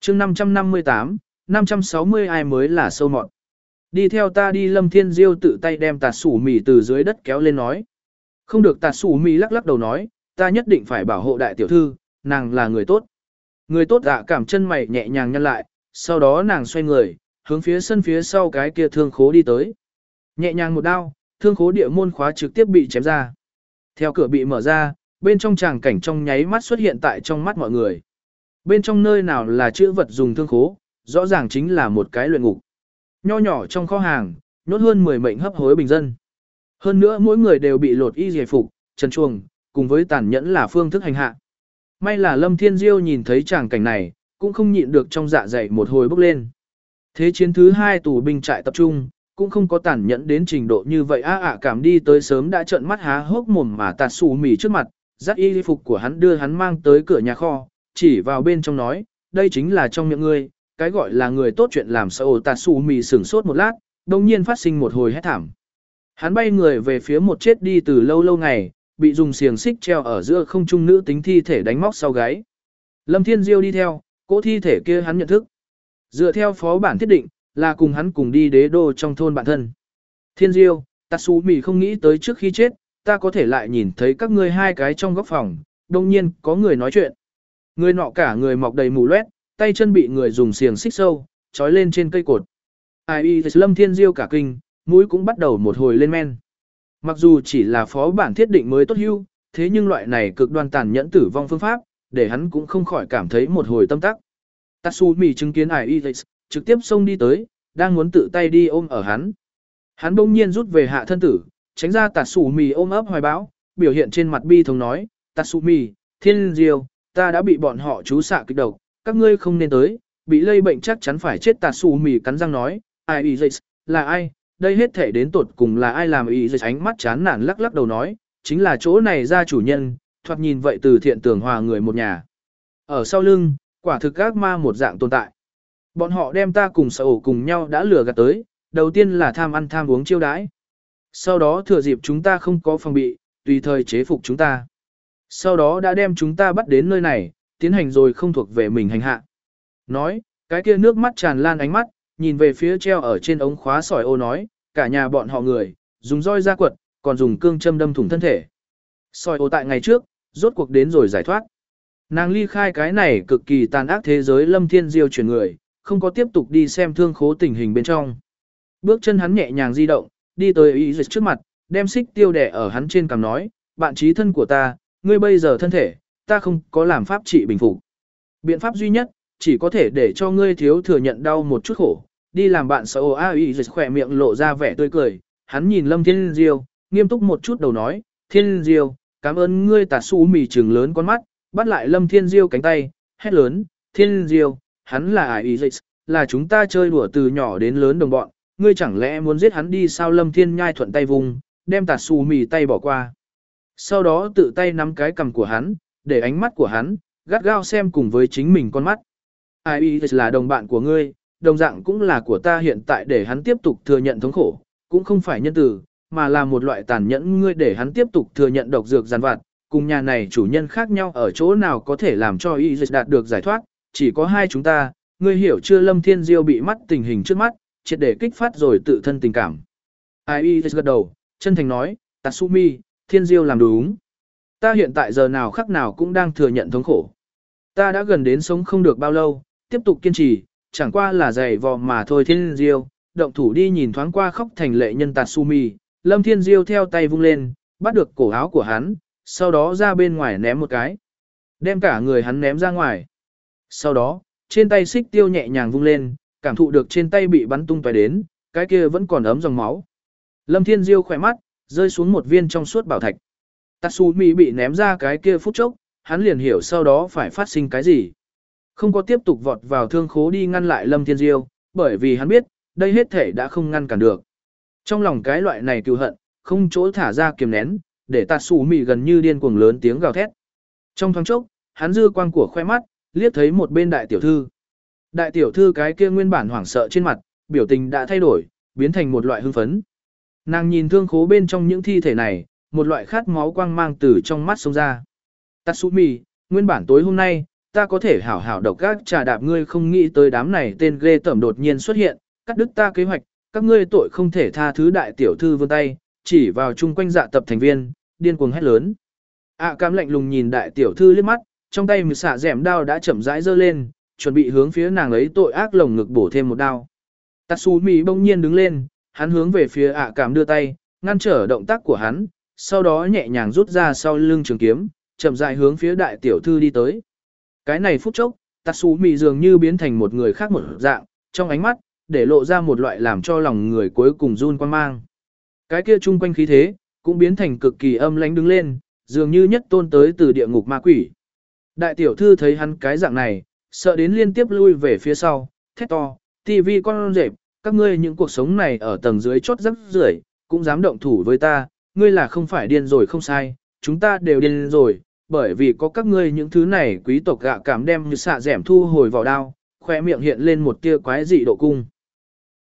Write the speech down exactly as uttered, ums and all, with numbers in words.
chương năm trăm năm mươi tám, năm trăm sáu mươi ai mới là sâu mọt. Đi theo ta đi. Lâm Thiên Diêu tự tay đem tạt sủ mì từ dưới đất kéo lên nói. Không được. Tạt sủ mì lắc lắc đầu nói, ta nhất định phải bảo hộ đại tiểu thư, nàng là người tốt. Người tốt dạ cảm chân mày nhẹ nhàng nhăn lại, sau đó nàng xoay người, hướng phía sân phía sau cái kia thương khố đi tới. Nhẹ nhàng một đao, thương khố địa môn khóa trực tiếp bị chém ra. Theo cửa bị mở ra, bên trong tràng cảnh trong nháy mắt xuất hiện tại trong mắt mọi người. Bên trong nơi nào là chữ vật dùng thương khố, rõ ràng chính là một cái luyện ngục. Nho nhỏ trong kho hàng, nhốt hơn mười mệnh hấp hối bình dân. Hơn nữa mỗi người đều bị lột y giải phục, trần chuồng, cùng với tàn nhẫn là phương thức hành hạ. May là Lâm Thiên Diêu nhìn thấy tràng cảnh này, cũng không nhịn được trong dạ dày một hồi bốc lên. Thế chiến thứ hai tù binh trại tập trung, cũng không có tàn nhẫn đến trình độ như vậy. A ạ cảm đi tới sớm đã trợn mắt há hốc mồm mà tạt xù mì trước mặt, dắt y phục của hắn đưa hắn mang tới cửa nhà kho, chỉ vào bên trong nói, đây chính là trong miệng ngươi, cái gọi là người tốt chuyện làm sao. Tạt xù mì sửng sốt một lát, đồng nhiên phát sinh một hồi hét thảm. Hắn bay người về phía một chết đi từ lâu lâu ngày, bị dùng xiềng xích treo ở giữa không trung nữ tính thi thể đánh móc sau gáy. Lâm Thiên Diêu đi theo, cỗ thi thể kia hắn nhận thức. Dựa theo phó bản thiết định, là cùng hắn cùng đi đế đô trong thôn bạn thân. Thiên Diêu, Tatsumi không nghĩ tới trước khi chết, ta có thể lại nhìn thấy các ngươi hai cái trong góc phòng, đồng nhiên có người nói chuyện. Người nọ cả người mọc đầy mù loét, tay chân bị người dùng xiềng xích sâu, trói lên trên cây cột. Ai Lâm Thiên Diêu cả kinh, mũi cũng bắt đầu một hồi lên men. Mặc dù chỉ là phó bản thiết định mới tốt hưu, thế nhưng loại này cực đoan tàn nhẫn tử vong phương pháp, để hắn cũng không khỏi cảm thấy một hồi tâm tắc. Tatsumi chứng kiến Ai trực tiếp xông đi tới, đang muốn tự tay đi ôm ở hắn. Hắn bỗng nhiên rút về hạ thân tử, tránh ra Tatsumi ôm ấp hoài bão, biểu hiện trên mặt bi thống nói, Tatsumi, Thiên Diêu, ta đã bị bọn họ chú xạ kịch độc, các ngươi không nên tới, bị lây bệnh chắc chắn phải chết. Tatsumi cắn răng nói, Ai là ai, đây hết thể đến tột cùng là ai làm. Ý dịch ánh mắt chán nản lắc lắc đầu nói, chính là chỗ này ra chủ nhân, thoạt nhìn vậy từ thiện tường hòa người một nhà. Ở sau lưng, quả thực ác ma một dạng tồn tại. Bọn họ đem ta cùng sở ổ cùng nhau đã lừa gạt tới, đầu tiên là tham ăn tham uống chiêu đãi. Sau đó thừa dịp chúng ta không có phòng bị, tùy thời chế phục chúng ta. Sau đó đã đem chúng ta bắt đến nơi này, tiến hành rồi không thuộc về mình hành hạ. Nói, cái kia nước mắt tràn lan ánh mắt, nhìn về phía treo ở trên ống khóa sỏi ô nói, cả nhà bọn họ người, dùng roi ra quật, còn dùng cương châm đâm thủng thân thể. Sỏi ô tại ngày trước, rốt cuộc đến rồi giải thoát. Nàng ly khai cái này cực kỳ tàn ác thế giới. Lâm Thiên Diêu chuyển người, không có tiếp tục đi xem thương khố tình hình bên trong. Bước chân hắn nhẹ nhàng di động, đi tới ý dịch trước mặt, đem xích tiêu đẻ ở hắn trên cằm nói, bạn trí thân của ta, ngươi bây giờ thân thể, ta không có làm pháp trị bình phục. Biện pháp duy nhất, chỉ có thể để cho ngươi thiếu thừa nhận đau một chút khổ, đi làm bạn sợ. A ý dịch khỏe miệng lộ ra vẻ tươi cười, hắn nhìn Lâm Thiên Diêu, nghiêm túc một chút đầu nói, Thiên Diêu, cảm ơn ngươi. Tạt su mì trừng lớn con mắt, bắt lại Lâm Thiên Diêu cánh tay, hét lớn, Thiên Diêu, hắn là Ai Ý, là chúng ta chơi đùa từ nhỏ đến lớn đồng bọn, ngươi chẳng lẽ muốn giết hắn đi sao? Lâm Thiên nhai thuận tay vùng, đem Tạt su mì tay bỏ qua. Sau đó tự tay nắm cái cằm của hắn, để ánh mắt của hắn, gắt gao xem cùng với chính mình con mắt. Ai Ý là đồng bạn của ngươi, đồng dạng cũng là của ta. Hiện tại để hắn tiếp tục thừa nhận thống khổ, cũng không phải nhân từ, mà là một loại tàn nhẫn. Ngươi để hắn tiếp tục thừa nhận độc dược giàn vặt, cùng nhà này chủ nhân khác nhau ở chỗ nào có thể làm cho y dịch đạt được giải thoát, chỉ có hai chúng ta, ngươi hiểu chưa? Lâm Thiên Diêu bị mắt tình hình trước mắt, triệt để kích phát rồi tự thân tình cảm. Ai y gật đầu, chân thành nói, Tatsumi, Thiên Diêu làm đúng. Ta hiện tại giờ nào khắc nào cũng đang thừa nhận thống khổ. Ta đã gần đến sống không được bao lâu, tiếp tục kiên trì, chẳng qua là giày vò mà thôi. Thiên Diêu, động thủ đi. Nhìn thoáng qua khóc thành lệ nhân Tatsumi, Lâm Thiên Diêu theo tay vung lên, bắt được cổ áo của hắn, sau đó ra bên ngoài ném một cái, đem cả người hắn ném ra ngoài. Sau đó, trên tay xích tiêu nhẹ nhàng vung lên, cảm thụ được trên tay bị bắn tung tóe đến, cái kia vẫn còn ấm dòng máu. Lâm Thiên Diêu khỏe mắt, rơi xuống một viên trong suốt bảo thạch. Tatsumi bị ném ra cái kia phút chốc, hắn liền hiểu sau đó phải phát sinh cái gì. Không có tiếp tục vọt vào thương khố đi ngăn lại Lâm Thiên Diêu, bởi vì hắn biết, đây hết thể đã không ngăn cản được. Trong lòng cái loại này cừu hận, không chỗ thả ra kiềm nén, để Tatsumi gần như điên cuồng lớn tiếng gào thét. Trong thoáng chốc, hắn dư quang của khoe mắt, liếc thấy một bên đại tiểu thư. Đại tiểu thư cái kia nguyên bản hoảng sợ trên mặt, biểu tình đã thay đổi, biến thành một loại hưng phấn. Nàng nhìn thương khố bên trong những thi thể này, một loại khát máu quang mang từ trong mắt xông ra. Tatsumi, nguyên bản tối hôm nay, ta có thể hảo hảo độc gác trà đạp ngươi không nghĩ tới đám này tên ghê tởm đột nhiên xuất hiện, cắt đứt ta kế hoạch, các ngươi tội không thể tha thứ đại tiểu thư vươn tay, chỉ vào chung quanh dạ tập thành viên, điên cuồng hét lớn. ạ cảm lạnh lùng nhìn đại tiểu thư liếc mắt, trong tay mực xạ dẻm đao đã chậm rãi giơ lên, chuẩn bị hướng phía nàng ấy tội ác lồng ngực bổ thêm một đao. Tatsumi bỗng nhiên đứng lên, hắn hướng về phía ạ cảm đưa tay, ngăn trở động tác của hắn, sau đó nhẹ nhàng rút ra sau lưng trường kiếm, chậm rãi hướng phía đại tiểu thư đi tới. Cái này phút chốc, Tatsumi dường như biến thành một người khác một dạng, trong ánh mắt, để lộ ra một loại làm cho lòng người cuối cùng run quan mang. Cái kia chung quanh khí thế, cũng biến thành cực kỳ âm lãnh đứng lên, dường như nhất tôn tới từ địa ngục ma quỷ. Đại tiểu thư thấy hắn cái dạng này, sợ đến liên tiếp lui về phía sau, thét to, tivi con rệp, các ngươi những cuộc sống này ở tầng dưới chốt rắc rưởi, cũng dám động thủ với ta, ngươi là không phải điên rồi không sai, chúng ta đều điên rồi, bởi vì có các ngươi những thứ này quý tộc gạ cảm đem như xạ dẻm thu hồi vào đao, khoe miệng hiện lên một tia quái dị độ cung.